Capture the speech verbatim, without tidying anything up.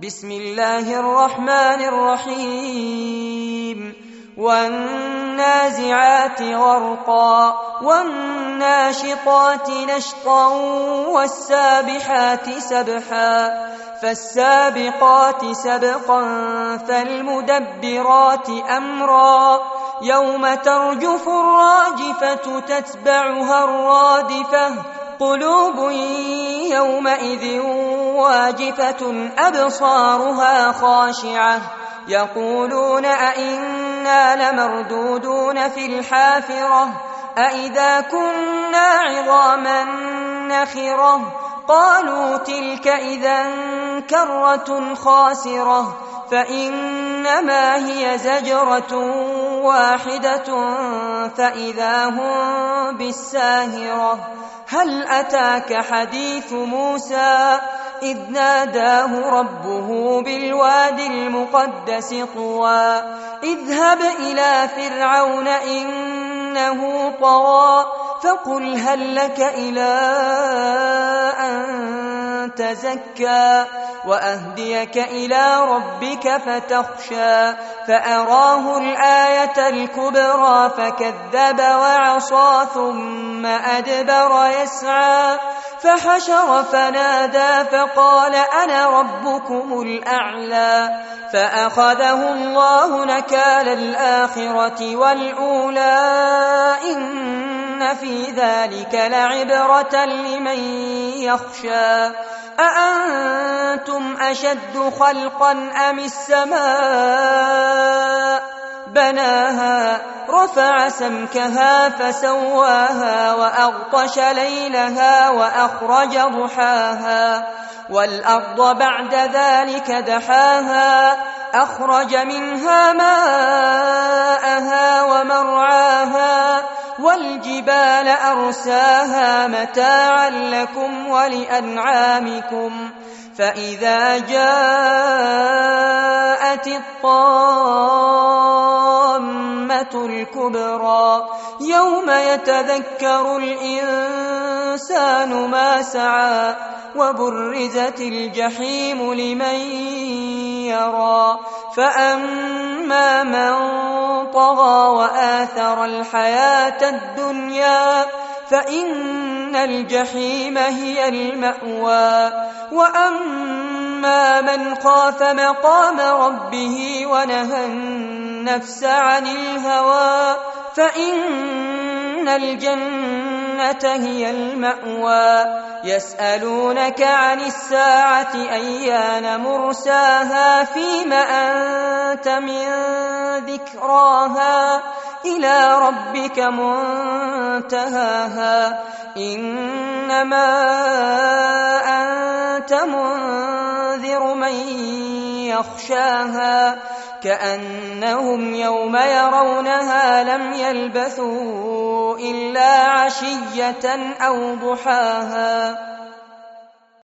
بسم الله الرحمن الرحيم والنازعات غرقا والناشطات نشطا والسابحات سبحا فالسابقات سبقا فالمدبرات أمرا يوم ترجف الراجفة تتبعها الرادفة قلوب يومئذ واجفة أبصارها خاشعة يقولون أئنا لمردودون في الحافرة أئذا كنا عظاما نخرة قالوا تلك إذا كرة خاسرة فإنما هي زجرة واحدة فإذا هم بالساهرة هل أتاك حديث موسى إذ ناداه ربه بالواد المقدس طوى اذهب إلى فرعون إنه طغى فقل هل لك إلى أن تزكى وأهديك إلى ربك فتخشى فأراه الآية الكبرى فكذب وعصى ثم أدبر يسعى فحشر فنادى فقال أنا ربكم الأعلى فأخذه الله نكال الآخرة والأولى إن في ذلك لعبرة لمن يخشى أأنتم أشد خلقا أم السماء بناها رفع سمكها فسواها وأغطش ليلها وأخرج ضحاها والأرض بعد ذلك دحاها أخرج منها ماءها ومرعاها والجبال أرساها متاعا لكم ولأنعامكم فإذا جاءت الطامة الكبرى يوم يتذكر الإنسان ما سعى وبرزت الجحيم لمن يرى فأما من طغى وآثر الحياة الدنيا فإن الجحيم هي المأوى وأما من خاف مقام ربه ونهى النفس عن الهوى فإن الجنة هي المأوى يسألونك عن الساعة أيان مرساها فيم أنت من ذكراها إلى ربك منتهاها إنما أنت منذر من يخشاها كأنهم يوم يرونها لم يلبثوا إلا عشية أو ضحاها.